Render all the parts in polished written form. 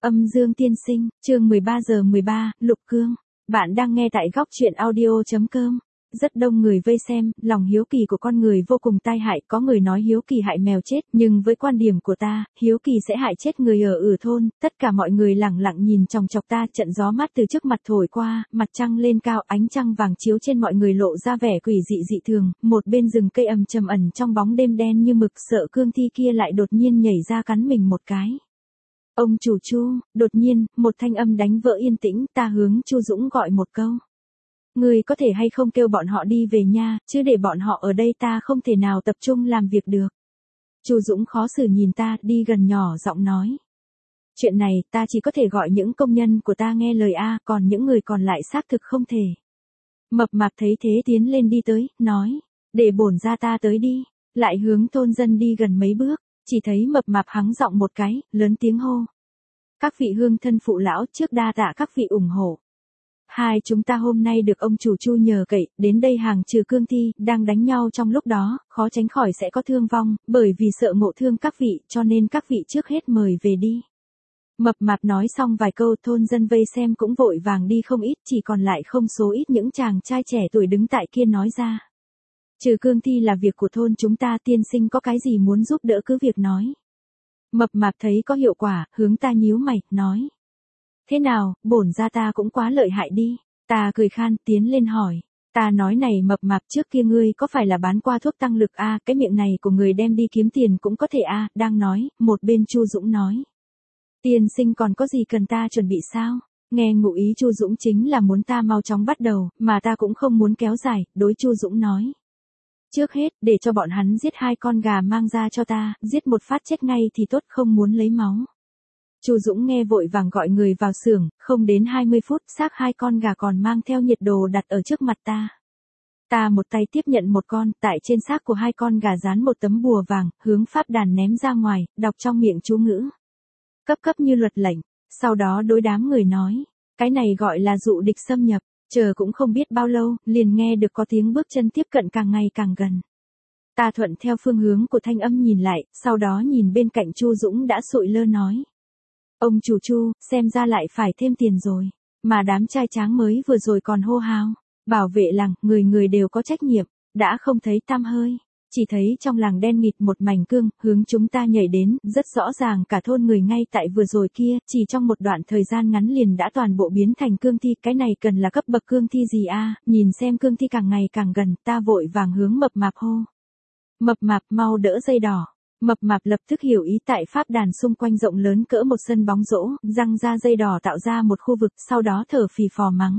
Âm dương tiên sinh, chương 13 giờ 13, Lục Cương. Bạn đang nghe tại góc truyện audio.com. Rất đông người vây xem, lòng hiếu kỳ của con người vô cùng tai hại, có người nói hiếu kỳ hại mèo chết, nhưng với quan điểm của ta, hiếu kỳ sẽ hại chết người ở thôn. Tất cả mọi người lẳng lặng nhìn chòng chọc ta, trận gió mát từ trước mặt thổi qua, mặt trăng lên cao, ánh trăng vàng chiếu trên mọi người lộ ra vẻ quỷ dị dị thường, một bên rừng cây trầm ẩn trong bóng đêm đen như mực, sợ cương thi kia lại đột nhiên nhảy ra cắn mình một cái. Ông chủ Chu, đột nhiên, một thanh âm đánh vỡ yên tĩnh, ta hướng Chu Dũng gọi một câu. Người có thể hay không kêu bọn họ đi về nha, chứ để bọn họ ở đây ta không thể nào tập trung làm việc được. Chu Dũng khó xử nhìn ta, đi gần nhỏ giọng nói. Chuyện này, ta chỉ có thể gọi những công nhân của ta nghe lời còn những người còn lại xác thực không thể. Mập mạp thấy thế tiến lên đi tới, nói, để bổn ra ta tới đi, lại hướng thôn dân đi gần mấy bước. Chỉ thấy mập mạp hắng giọng một cái, lớn tiếng hô. Các vị hương thân phụ lão, trước đa tạ các vị ủng hộ. Hai chúng ta hôm nay được ông chủ Chu nhờ cậy, đến đây hàng trừ cương thi, đang đánh nhau trong lúc đó, khó tránh khỏi sẽ có thương vong, bởi vì sợ ngộ thương các vị, cho nên các vị trước hết mời về đi. Mập mạp nói xong vài câu, thôn dân vây xem cũng vội vàng đi không ít, chỉ còn lại không số ít những chàng trai trẻ tuổi đứng tại kia nói ra. Trừ cương thi là việc của thôn chúng ta, tiên sinh có cái gì muốn giúp đỡ cứ việc nói. Mập mạp thấy có hiệu quả, hướng ta nhíu mày, nói. Thế nào, bổn ra ta cũng quá lợi hại đi. Ta cười khan, tiến lên hỏi. Ta nói này mập mạp, trước kia ngươi có phải là bán qua thuốc tăng lực cái miệng này của người đem đi kiếm tiền cũng có thể đang nói, một bên Chu Dũng nói. Tiên sinh còn có gì cần ta chuẩn bị sao? Nghe ngụ ý Chu Dũng chính là muốn ta mau chóng bắt đầu, mà ta cũng không muốn kéo dài, đối Chu Dũng nói. Trước hết, để cho bọn hắn giết 2 con gà mang ra cho ta, giết một phát chết ngay thì tốt, không muốn lấy máu. Chu Dũng nghe vội vàng gọi người vào xưởng, không đến 20 phút, xác 2 con gà còn mang theo nhiệt đồ đặt ở trước mặt ta. Ta một tay tiếp nhận một con, tại trên xác của 2 con gà dán một tấm bùa vàng, hướng pháp đàn ném ra ngoài, đọc trong miệng chú ngữ. Cấp cấp như luật lệnh, sau đó đối đám người nói, cái này gọi là dụ địch xâm nhập. Chờ cũng không biết bao lâu, liền nghe được có tiếng bước chân tiếp cận càng ngày càng gần. Ta thuận theo phương hướng của thanh âm nhìn lại, sau đó nhìn bên cạnh Chu Dũng đã sụi lơ nói. Ông chủ Chu, xem ra lại phải thêm tiền rồi. Mà đám trai tráng mới vừa rồi còn hô hào. Bảo vệ làng, người người đều có trách nhiệm, đã không thấy tăm hơi. Chỉ thấy trong làng đen nghịt một mảnh cương, hướng chúng ta nhảy đến, rất rõ ràng cả thôn người ngay tại vừa rồi kia, chỉ trong một đoạn thời gian ngắn liền đã toàn bộ biến thành cương thi, cái này cần là cấp bậc cương thi gì nhìn xem cương thi càng ngày càng gần, ta vội vàng hướng mập mạp hô. Mập mạp mau đỡ dây đỏ. Mập mạp lập tức hiểu ý, tại pháp đàn xung quanh rộng lớn cỡ một sân bóng rổ, răng ra dây đỏ tạo ra một khu vực, sau đó thở phì phò mắng.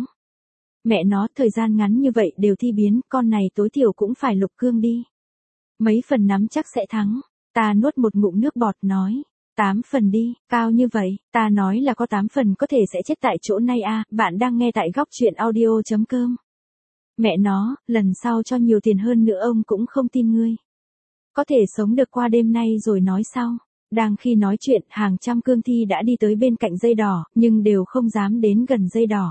Mẹ nó, thời gian ngắn như vậy đều thi biến, con này tối thiểu cũng phải lục cương đi. Mấy phần nắm chắc sẽ thắng. Ta nuốt một ngụm nước bọt nói. 8 phần đi, cao như vậy, ta nói là có 8 phần có thể sẽ chết tại chỗ này bạn đang nghe tại góc truyện audio.com. Mẹ nó, lần sau cho nhiều tiền hơn nữa ông cũng không tin ngươi. Có thể sống được qua đêm nay rồi nói sau. Đang khi nói chuyện, hàng trăm cương thi đã đi tới bên cạnh dây đỏ, nhưng đều không dám đến gần dây đỏ.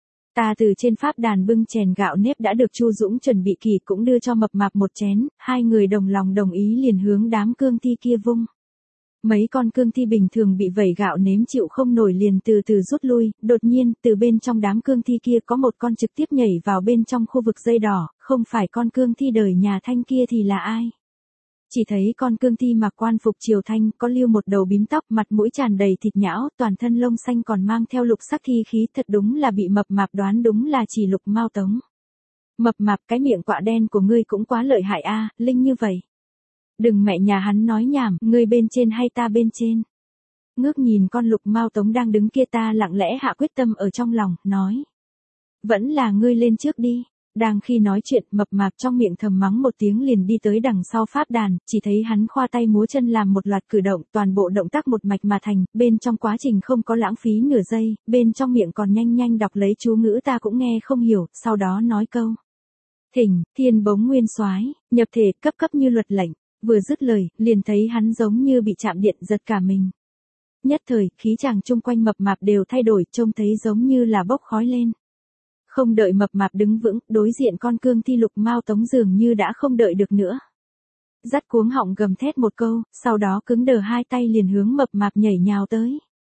Ta từ trên pháp đàn bưng chén gạo nếp đã được Chu Dũng chuẩn bị kỳ cũng đưa cho mập mạp một chén, 2 người đồng lòng đồng ý liền hướng đám cương thi kia vung. Mấy con cương thi bình thường bị vẩy gạo nếm chịu không nổi liền từ từ rút lui, đột nhiên, từ bên trong đám cương thi kia có một con trực tiếp nhảy vào bên trong khu vực dây đỏ, không phải con cương thi đời nhà Thanh kia thì là ai? Chỉ thấy con cương thi mặc quan phục triều Thanh, có lưu một đầu bím tóc, mặt mũi tràn đầy thịt nhão, toàn thân lông xanh còn mang theo lục sắc thi khí, thật đúng là bị mập mạp đoán đúng là chỉ Lục Mao Tống. Mập mạp, cái miệng quạ đen của ngươi cũng quá lợi hại linh như vậy. Đừng mẹ nhà hắn nói nhảm, ngươi bên trên hay ta bên trên. Ngước nhìn con Lục Mao Tống đang đứng kia, ta lặng lẽ hạ quyết tâm ở trong lòng, nói. Vẫn là ngươi lên trước đi. Đang khi nói chuyện, mập mạp trong miệng thầm mắng một tiếng liền đi tới đằng sau pháp đàn, chỉ thấy hắn khoa tay múa chân làm một loạt cử động, toàn bộ động tác một mạch mà thành, bên trong quá trình không có lãng phí nửa giây, bên trong miệng còn nhanh nhanh đọc lấy chú ngữ ta cũng nghe không hiểu, sau đó nói câu. Thỉnh, thiên bống nguyên soái, nhập thể, cấp cấp như luật lệnh, vừa dứt lời, liền thấy hắn giống như bị chạm điện giật cả mình. Nhất thời, khí chàng chung quanh mập mạp đều thay đổi, trông thấy giống như là bốc khói lên. Không đợi mập mạp đứng vững, đối diện con cương thi Lục Mao Tống dường như đã không đợi được nữa. Dắt cuống họng gầm thét một câu, sau đó cứng đờ 2 tay liền hướng mập mạp nhảy nhào tới.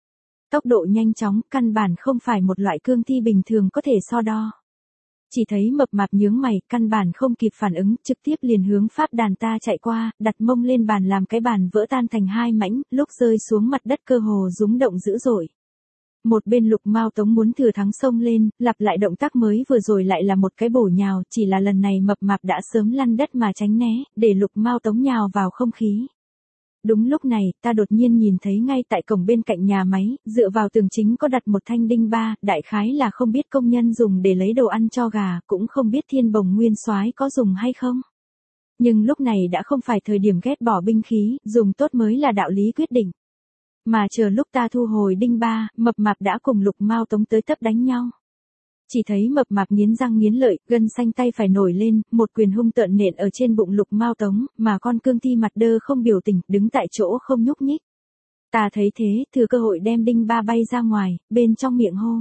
Tốc độ nhanh chóng, căn bản không phải một loại cương thi bình thường có thể so đo. Chỉ thấy mập mạp nhướng mày, căn bản không kịp phản ứng, trực tiếp liền hướng pháp đàn ta chạy qua, đặt mông lên bàn làm cái bàn vỡ tan thành hai mảnh, lúc rơi xuống mặt đất cơ hồ rúng động dữ dội. Một bên Lục Mao Tống muốn thừa thắng xông lên, lặp lại động tác mới vừa rồi lại là một cái bổ nhào, chỉ là lần này mập mạp đã sớm lăn đất mà tránh né, để Lục Mao Tống nhào vào không khí. Đúng lúc này, ta đột nhiên nhìn thấy ngay tại cổng bên cạnh nhà máy, dựa vào tường chính có đặt một thanh đinh ba, đại khái là không biết công nhân dùng để lấy đồ ăn cho gà, cũng không biết Thiên Bồng Nguyên Soái có dùng hay không. Nhưng lúc này đã không phải thời điểm ghét bỏ binh khí, dùng tốt mới là đạo lý quyết định. Mà chờ lúc ta thu hồi đinh ba, mập mạp đã cùng Lục Mao Tống tới tấp đánh nhau. Chỉ thấy mập mạp nghiến răng nghiến lợi, gân xanh tay phải nổi lên, một quyền hung tợn nện ở trên bụng Lục Mao Tống, mà con cương thi mặt đơ không biểu tình, đứng tại chỗ không nhúc nhích. Ta thấy thế, thừa cơ hội đem đinh ba bay ra ngoài, bên trong miệng hô.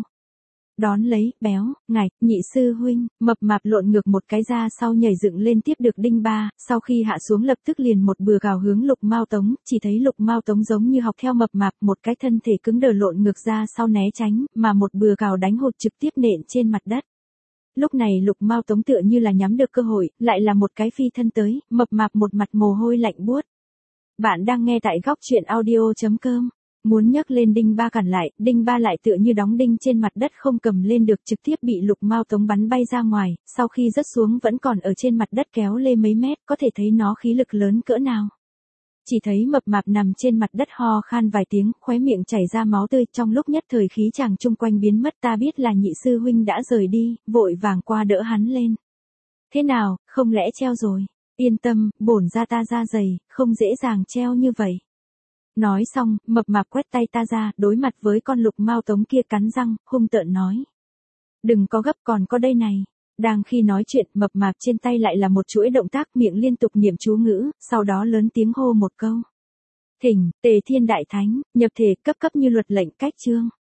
Đón lấy, béo, ngạch, nhị sư huynh, mập mạp lộn ngược một cái ra sau nhảy dựng lên tiếp được đinh ba, sau khi hạ xuống lập tức liền một bừa cào hướng Lục Mao Tống, chỉ thấy Lục Mao Tống giống như học theo mập mạp, một cái thân thể cứng đờ lộn ngược ra sau né tránh, mà một bừa cào đánh hụt trực tiếp nện trên mặt đất. Lúc này Lục Mao Tống tựa như là nhắm được cơ hội, lại là một cái phi thân tới, mập mạp một mặt mồ hôi lạnh buốt. Bạn đang nghe tại góc truyện audio.com. Muốn nhấc lên đinh ba cản lại, đinh ba lại tựa như đóng đinh trên mặt đất không cầm lên được, trực tiếp bị Lục Mao Tống bắn bay ra ngoài, sau khi rớt xuống vẫn còn ở trên mặt đất kéo lê mấy mét, có thể thấy nó khí lực lớn cỡ nào. Chỉ thấy mập mạp nằm trên mặt đất ho khan vài tiếng, khóe miệng chảy ra máu tươi, trong lúc nhất thời khí chàng chung quanh biến mất, ta biết là nhị sư huynh đã rời đi, vội vàng qua đỡ hắn lên. Thế nào, không lẽ treo rồi? Yên tâm, bổn ra ta da dày, không dễ dàng treo như vậy. Nói xong, mập mạp quét tay ta ra, đối mặt với con Lục Mao Tống kia cắn răng, hung tợn nói. Đừng có gấp, còn có đây này. Đang khi nói chuyện, mập mạp trên tay lại là một chuỗi động tác, miệng liên tục niệm chú ngữ, sau đó lớn tiếng hô một câu. Thỉnh, Tề Thiên Đại Thánh, nhập thể, cấp như luật lệnh cách chương.